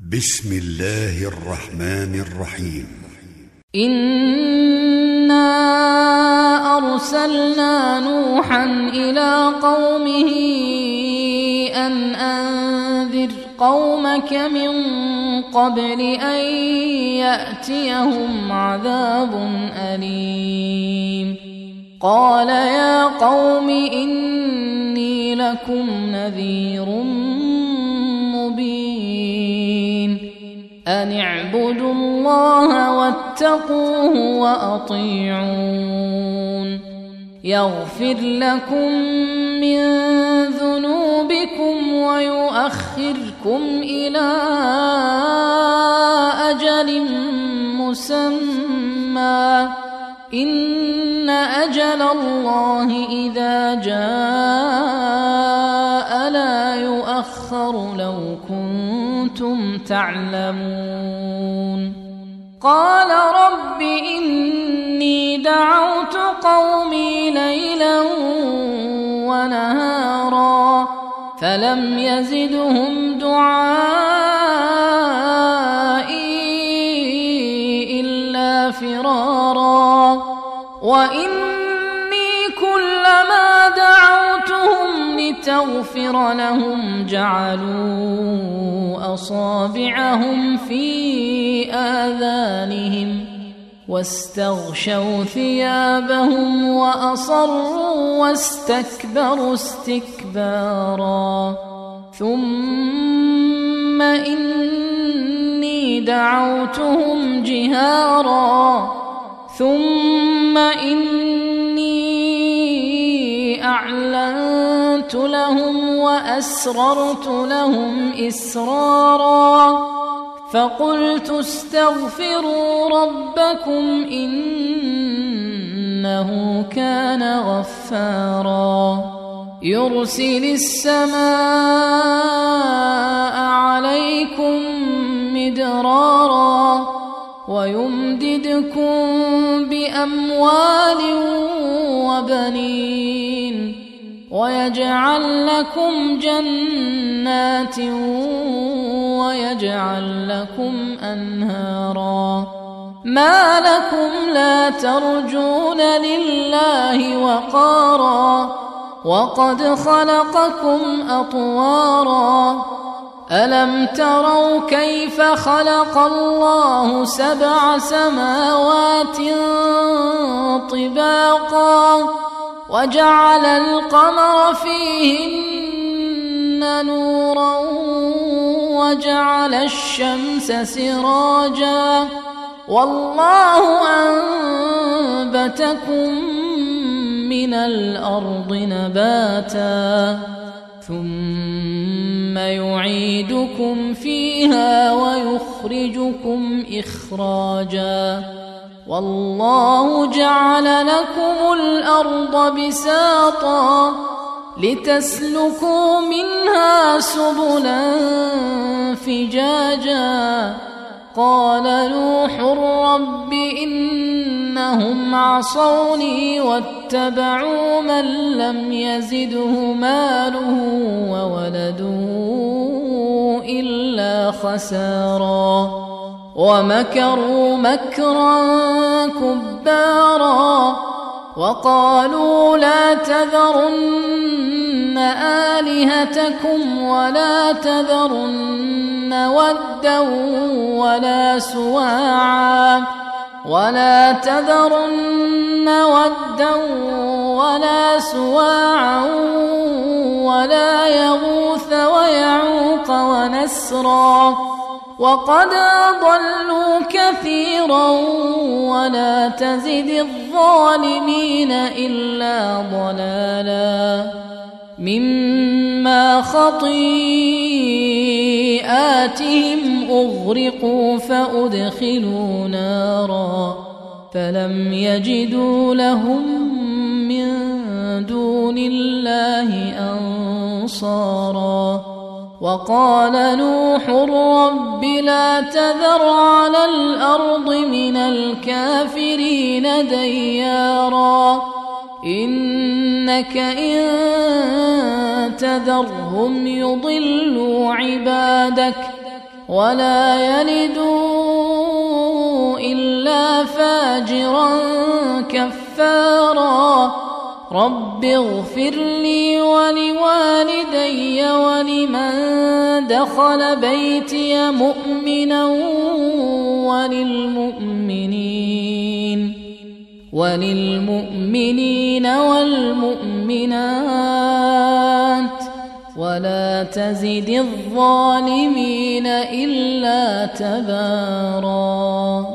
بسم الله الرحمن الرحيم. إنا أرسلنا نوحا إلى قومه أن أنذر قومك من قبل أن يأتيهم عذاب أليم. قال يا قوم إني لكم نذير مبين أن اعبدوا الله واتقوه وأطيعون يغفر لكم من ذنوبكم ويؤخركم إلى أجل مسمى إن أجل الله إذا جاء لا يؤخر لو كنتم تعلمون. قال رب إني دعوت قومي ليلا ونهارا فلم يزدهم دعائي إلا فرارا وإني كلما دعوتهم لتغفر لهم جعلوا أصابعهم في آذانهم واستغشوا ثيابهم وأصروا واستكبروا استكبارا ثم إني دعوتهم جهارا ثم إني أعلنت لهم وأسررت لهم إسرارا فقلت استغفروا ربكم إنه كان غفارا يرسل السماء عليكم مدرارا ويمددكم بأموال وبنين ويجعل لكم جنات ويجعل لكم أنهارا ما لكم لا ترجون لله وقارا وقد خلقكم أطوارا ألم تروا كيف خلق الله 7 سماوات طباقا وجعل القمر فيهن نورا وجعل الشمس سراجا والله أنبتكم من الأرض نباتا ثم يعيدكم فيها ويخرجكم إخراجا والله جعل لكم الأرض بساطا لتسلكوا منها سبلا فجاجا قال نوح رب إنهم عصوني واتبعوا من لم يزده ماله وولده إلا خسارا ومكروا مكرا كبارا وقالوا لا تذرن آلهتكم ولا تذرن ودا ولا سواعا ولا يغوث ويعوق ونسرا وقد أضلوا كثيرا ولا تزد الظالمين إلا ضلالا مما خطيئاتهم أغرقوا فأدخلوا نارا فلم يجدوا لهم من دون الله أنصارا وقال نوح رب لا تذر على الأرض من الكافرين ديارا إنك إن تذرهم يضلوا عبادك ولا يلدوا إلا فاجرا كفارا رب اغفر لي ولوالدي ولمن دخل بيتي مؤمنا وللمؤمنين والمؤمنات ولا تزد الظالمين إلا تبارا.